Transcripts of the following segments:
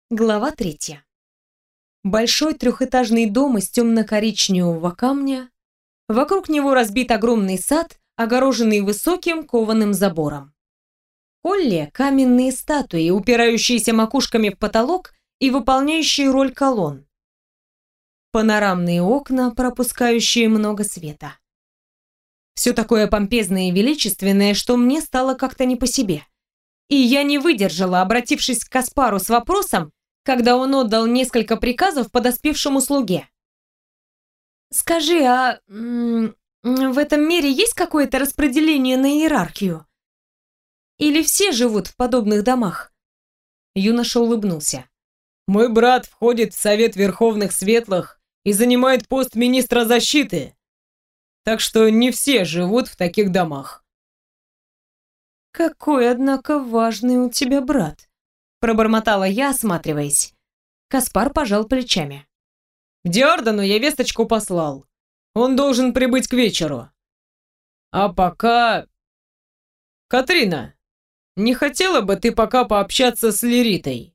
Глава 3. Большой трехэтажный дом из темно-коричневого камня. Вокруг него разбит огромный сад, огороженный высоким кованым забором. В холле каменные статуи, упирающиеся макушками в потолок и выполняющие роль колонн. Панорамные окна, пропускающие много света. Все такое помпезное и величественное, что мне стало как-то не по себе. И я не выдержала, обратившись к Каспару с вопросом, когда он отдал несколько приказов подоспевшему слуге. «Скажи, в этом мире есть какое-то распределение на иерархию? Или все живут в подобных домах?» Юноша улыбнулся. «Мой брат входит в Совет Верховных Светлых и занимает пост министра защиты, так что не все живут в таких домах». «Какой, однако, важный у тебя брат», — пробормотала я, осматриваясь. Каспар пожал плечами. «К Диардану я весточку послал. Он должен прибыть к вечеру. А пока... Катрина, не хотела бы ты пока пообщаться с Лиритой?»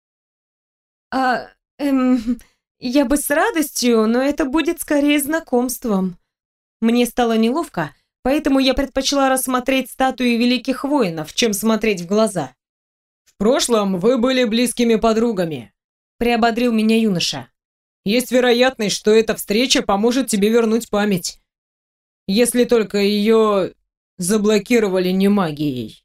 Я бы с радостью, но это будет скорее знакомством». Мне стало неловко, поэтому я предпочла рассмотреть статуи великих воинов, чем смотреть в глаза. «В прошлом вы были близкими подругами», — приободрил меня юноша. «Есть вероятность, что эта встреча поможет тебе вернуть память. Если только ее заблокировали не магией».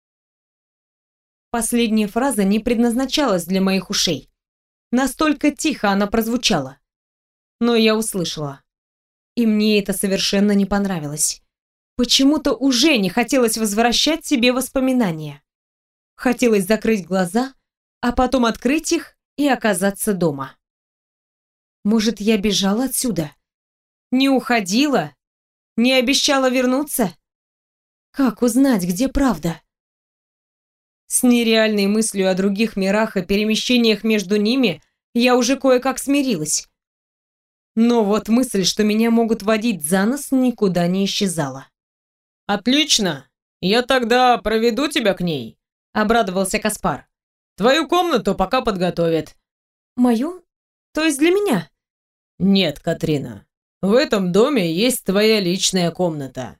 Последняя фраза не предназначалась для моих ушей. Настолько тихо она прозвучала. Но я услышала. И мне это совершенно не понравилось. Почему-то уже не хотелось возвращать себе воспоминания. Хотелось закрыть глаза, а потом открыть их и оказаться дома. Может, я бежала отсюда? Не уходила? Не обещала вернуться? Как узнать, где правда? С нереальной мыслью о других мирах и перемещениях между ними я уже кое-как смирилась. Но вот мысль, что меня могут водить за нос, никуда не исчезала. «Отлично! Я тогда проведу тебя к ней», — обрадовался Каспар. «Твою комнату пока подготовят». «Мою? То есть для меня?» «Нет, Катрина. В этом доме есть твоя личная комната».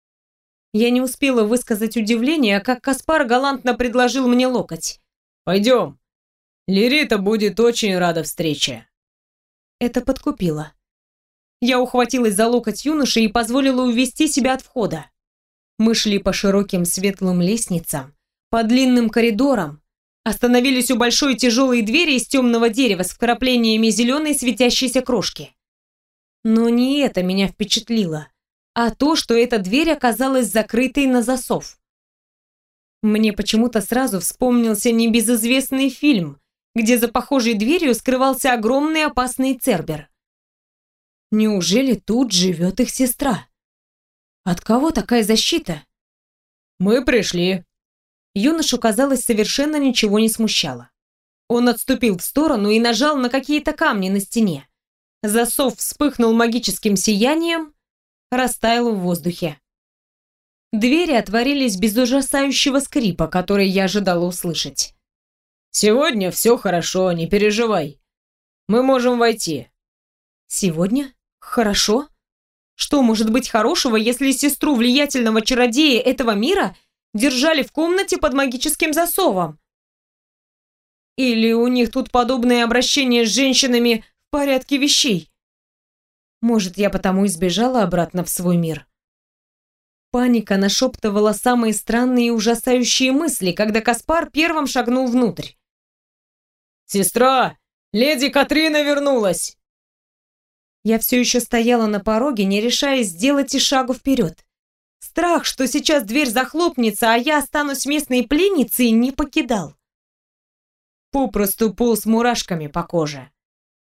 Я не успела высказать удивление, как Каспар галантно предложил мне локоть. «Пойдем. Лирита будет очень рада встрече». Это подкупило. Я ухватилась за локоть юноши и позволила увести себя от входа. Мы шли по широким светлым лестницам, по длинным коридорам, остановились у большой тяжелой двери из темного дерева с вкраплениями зеленой светящейся крошки. Но не это меня впечатлило, а то, что эта дверь оказалась закрытой на засов. Мне почему-то сразу вспомнился небезызвестный фильм, где за похожей дверью скрывался огромный опасный цербер. Неужели тут живет их сестра? От кого такая защита? «Мы пришли». Юношу, казалось, совершенно ничего не смущало. Он отступил в сторону и нажал на какие-то камни на стене. Засов вспыхнул магическим сиянием, растаял в воздухе. Двери отворились без ужасающего скрипа, который я ожидала услышать. «Сегодня все хорошо, не переживай. Мы можем войти». «Сегодня? Хорошо? Что может быть хорошего, если сестру влиятельного чародея этого мира держали в комнате под магическим засовом? Или у них тут подобное обращение с женщинами в порядке вещей? Может, я потому и сбежала обратно в свой мир?» Паника нашептывала самые странные и ужасающие мысли, когда Каспар первым шагнул внутрь. «Сестра, леди Катрина вернулась!» Я все еще стояла на пороге, не решаясь сделать и шагу вперед. Страх, что сейчас дверь захлопнется, а я останусь местной пленницей, не покидал. Попросту полз мурашками по коже.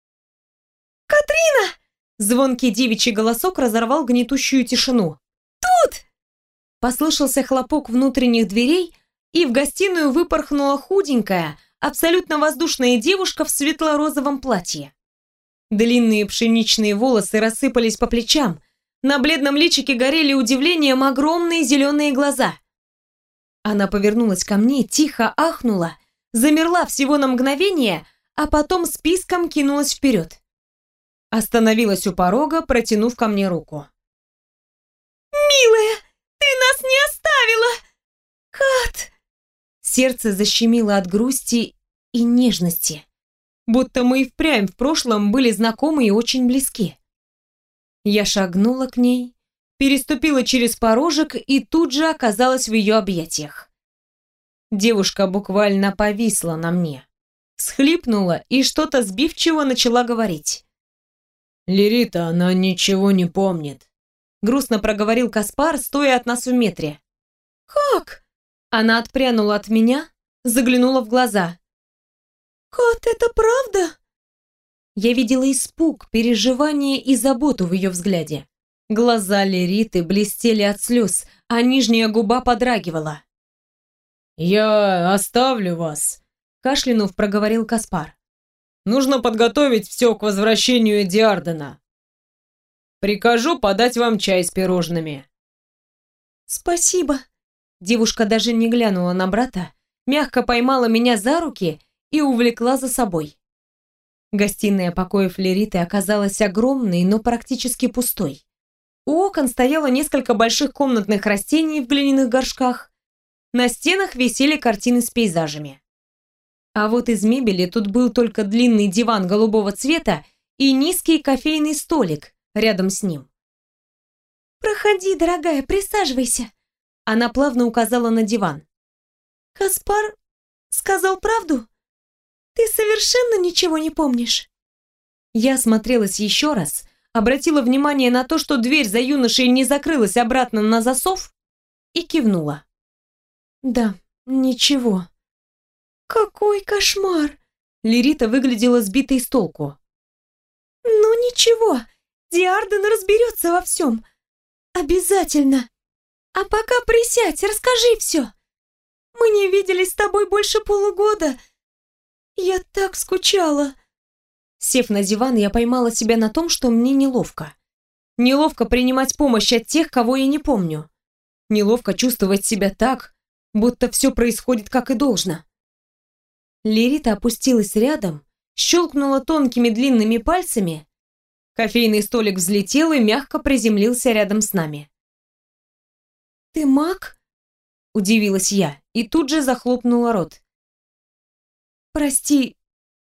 «Катрина!» Звонкий девичий голосок разорвал гнетущую тишину. «Тут!» Послышался хлопок внутренних дверей, и в гостиную выпорхнула худенькая, абсолютно воздушная девушка в светло-розовом платье. Длинные пшеничные волосы рассыпались по плечам, на бледном личике горели удивлением огромные зеленые глаза. Она повернулась ко мне, тихо ахнула, замерла всего на мгновение, а потом списком кинулась вперед. Остановилась у порога, протянув ко мне руку. «Милая, ты нас не оставила! Кат!» Сердце защемило от грусти и нежности, будто мы и впрямь в прошлом были знакомы и очень близки. Я шагнула к ней, переступила через порожек и тут же оказалась в ее объятиях. Девушка буквально повисла на мне, всхлипнула и что-то сбивчиво начала говорить. «Лерита, она ничего не помнит», — грустно проговорил Каспар, стоя от нас в метре. «Как?» Она отпрянула от меня, заглянула в глаза. «Кат, это правда?» Я видела испуг, переживание и заботу в ее взгляде. Глаза Лериты блестели от слез, а нижняя губа подрагивала. «Я оставлю вас», — кашлянув, проговорил Каспар. «Нужно подготовить все к возвращению Диардена. Прикажу подать вам чай с пирожными». «Спасибо». Девушка даже не глянула на брата, мягко поймала меня за руки и увлекла за собой. Гостиная покоев Лериты оказалась огромной, но практически пустой. У окон стояло несколько больших комнатных растений в глиняных горшках. На стенах висели картины с пейзажами. А вот из мебели тут был только длинный диван голубого цвета и низкий кофейный столик рядом с ним. «Проходи, дорогая, присаживайся». Она плавно указала на диван. «Каспар сказал правду? Ты совершенно ничего не помнишь?» Я осмотрелась еще раз, обратила внимание на то, что дверь за юношей не закрылась обратно на засов, и кивнула. «Да, ничего». «Какой кошмар!» Лерита выглядела сбитой с толку. «Ну ничего, Диарден разберется во всем. Обязательно. А пока присядь, расскажи все. Мы не виделись с тобой больше полугода. Я так скучала». Сев на диван, я поймала себя на том, что мне неловко. Неловко принимать помощь от тех, кого я не помню. Неловко чувствовать себя так, будто все происходит как и должно. Лерита опустилась рядом, щелкнула тонкими длинными пальцами. Кофейный столик взлетел и мягко приземлился рядом с нами. «Ты маг?» – удивилась я и тут же захлопнула рот. «Прости,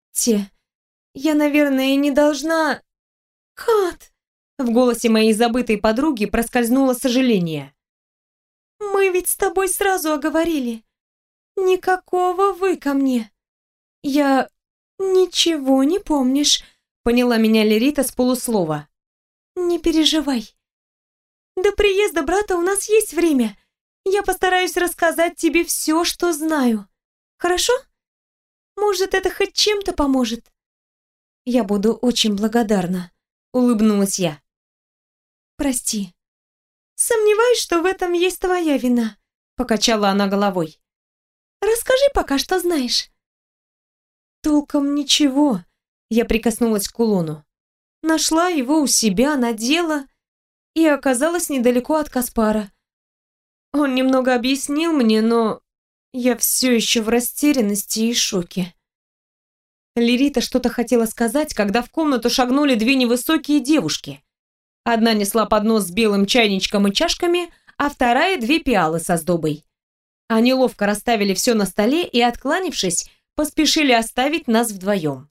я, наверное, не должна...» «Кат!» – в голосе моей забытой подруги проскользнуло сожаление. «Мы ведь с тобой сразу оговорили. Никакого «вы» ко мне. Я... ничего не помнишь», – поняла меня Лерита с полуслова. «Не переживай. До приезда брата у нас есть время. Я постараюсь рассказать тебе все, что знаю. Хорошо? Может, это хоть чем-то поможет?» «Я буду очень благодарна», — улыбнулась я. «Прости. Сомневаюсь, что в этом есть твоя вина», — покачала она головой. «Расскажи пока, что знаешь». «Толком ничего», — я прикоснулась к кулону. Нашла его у себя, надела и оказалась недалеко от Каспара. Он немного объяснил мне, но я все еще в растерянности и шоке. Лерита что-то хотела сказать, когда в комнату шагнули две невысокие девушки. Одна несла поднос с белым чайничком и чашками, а вторая две пиалы со сдобой. Они ловко расставили все на столе и, откланившись, поспешили оставить нас вдвоем.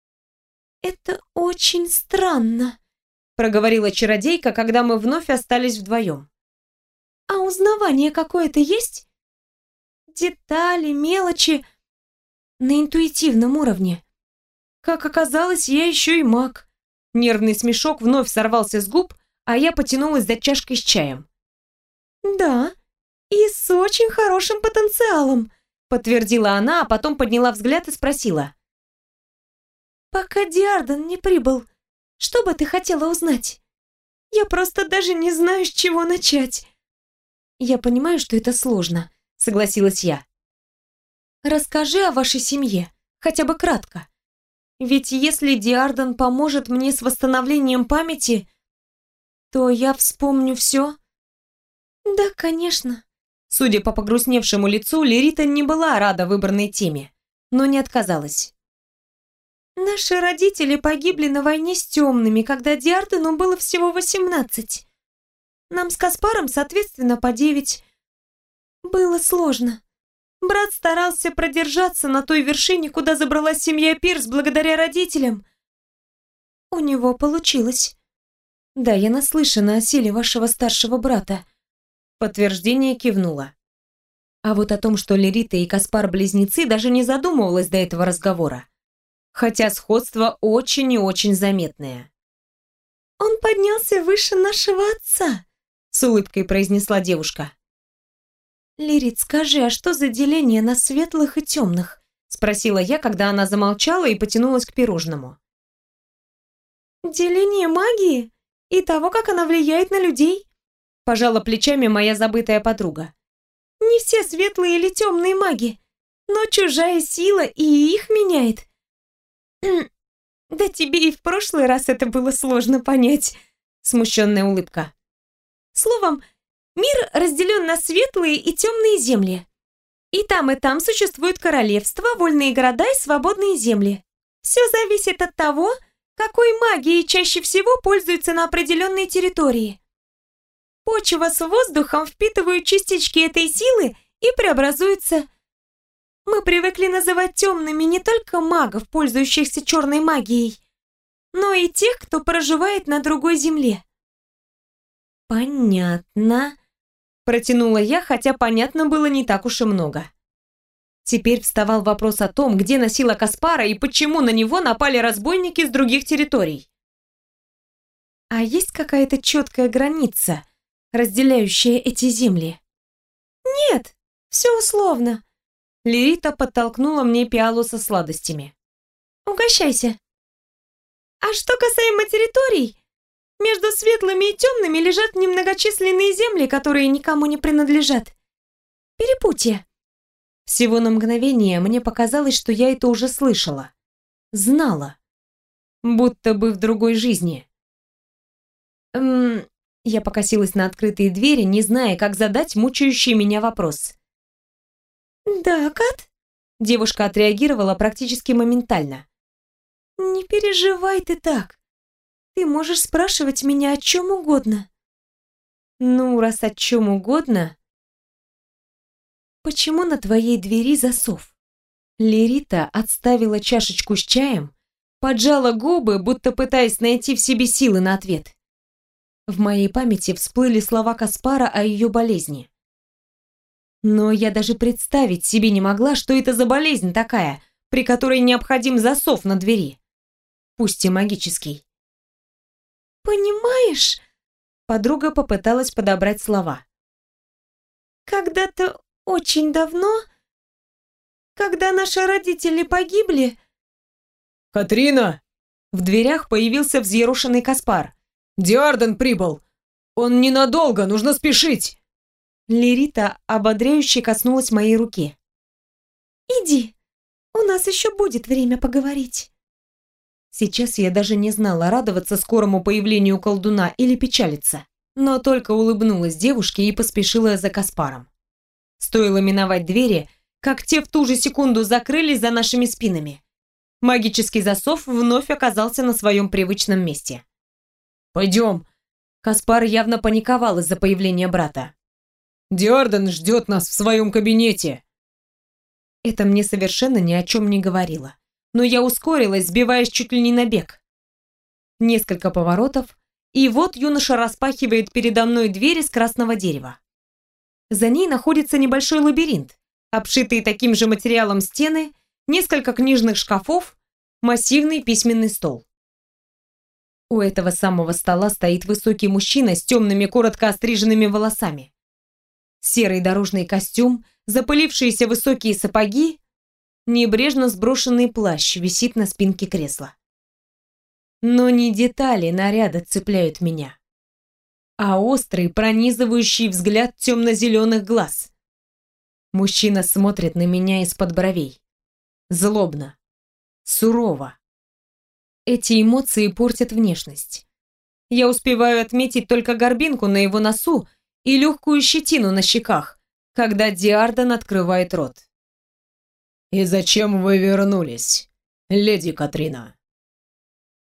«Это очень странно», — проговорила чародейка, когда мы вновь остались вдвоем. «А узнавание какое-то есть? Детали, мелочи на интуитивном уровне. Как оказалось, я еще и маг». Нервный смешок вновь сорвался с губ, а я потянулась за чашкой с чаем. «Да, и с очень хорошим потенциалом», — подтвердила она, а потом подняла взгляд и спросила. «Пока Диарден не прибыл, что бы ты хотела узнать? Я просто даже не знаю, с чего начать». «Я понимаю, что это сложно», — согласилась я. «Расскажи о вашей семье, хотя бы кратко. Ведь если Диарден поможет мне с восстановлением памяти, то я вспомню все». «Да, конечно». Судя по погрустневшему лицу, Лерита не была рада выбранной теме. но не отказалась. Наши родители погибли на войне с темными, когда Диардену было всего 18. Нам с Каспаром, соответственно, по 9. Было сложно. Брат старался продержаться на той вершине, куда забралась семья Пирс благодаря родителям. У него получилось. Да, я наслышана о силе вашего старшего брата. Подтверждение кивнула. А вот о том, что Лерита и Каспар близнецы, даже не задумывалась до этого разговора. Хотя сходство очень и очень заметное. «Он поднялся выше нашего отца», — с улыбкой произнесла девушка. «Лерит, скажи, а что за деление на светлых и темных?» — спросила я, когда она замолчала и потянулась к пирожному. «Деление магии и того, как она влияет на людей», — пожала плечами моя забытая подруга. «Не все светлые или темные маги, но чужая сила и их меняет». «Да тебе и в прошлый раз это было сложно понять», — смущенная улыбка. «Словом, мир разделен на светлые и темные земли. И там существуют королевства, вольные города и свободные земли. Все зависит от того, какой магией чаще всего пользуются на определенной территории. Почва с воздухом впитывают частички этой силы и преобразуются. Мы привыкли называть темными не только магов, пользующихся черной магией, но и тех, кто проживает на другой земле». «Понятно», — протянула я, хотя понятно было не так уж и много. Теперь вставал вопрос о том, где носила Каспара и почему на него напали разбойники с других территорий. «А есть какая-то четкая граница, разделяющая эти земли?» «Нет, все условно». Лерита подтолкнула мне пиалу со сладостями. «Угощайся». «А что касаемо территорий, между светлыми и темными лежат немногочисленные земли, которые никому не принадлежат. Перепутье». Всего на мгновение мне показалось, что я это уже слышала. Знала. Будто бы в другой жизни. Я покосилась на открытые двери, не зная, как задать мучающий меня вопрос. «Да, Кат?» Девушка отреагировала практически моментально. «Не переживай ты так. Ты можешь спрашивать меня о чем угодно». «Ну, раз о чем угодно...» «Почему на твоей двери засов?» Лерита отставила чашечку с чаем, поджала губы, будто пытаясь найти в себе силы на ответ. В моей памяти всплыли слова Каспара о ее болезни. Но я даже представить себе не могла, что это за болезнь такая, при которой необходим засов на двери. Пусть и магический. «Понимаешь?» Подруга попыталась подобрать слова. «Когда-то очень давно, когда наши родители погибли...» «Катрина!» В дверях появился взъерошенный Каспар. «Диарден прибыл! Он ненадолго, нужно спешить!» Лерита ободряюще коснулась моей руки. «Иди, у нас еще будет время поговорить». Сейчас я даже не знала, радоваться скорому появлению колдуна или печалиться, но только улыбнулась девушке и поспешила за Каспаром. Стоило миновать двери, как те в ту же секунду закрылись за нашими спинами. Магический засов вновь оказался на своем привычном месте. «Пойдем!» Каспар явно паниковал из-за появления брата. «Диарден ждет нас в своем кабинете!» Это мне совершенно ни о чем не говорило. Но я ускорилась, сбиваясь чуть ли не на бег. Несколько поворотов, и вот юноша распахивает передо мной дверь из красного дерева. За ней находится небольшой лабиринт, обшитые таким же материалом стены, несколько книжных шкафов, массивный письменный стол. У этого самого стола стоит высокий мужчина с темными, коротко остриженными волосами. Серый дорожный костюм, запылившиеся высокие сапоги, небрежно сброшенный плащ висит на спинке кресла. Но не детали наряда цепляют меня, а острый, пронизывающий взгляд темно-зеленых глаз. Мужчина смотрит на меня из-под бровей. Злобно, сурово. Эти эмоции портят внешность. Я успеваю отметить только горбинку на его носу и легкую щетину на щеках, когда Диарден открывает рот. «И зачем вы вернулись, леди Катрина?»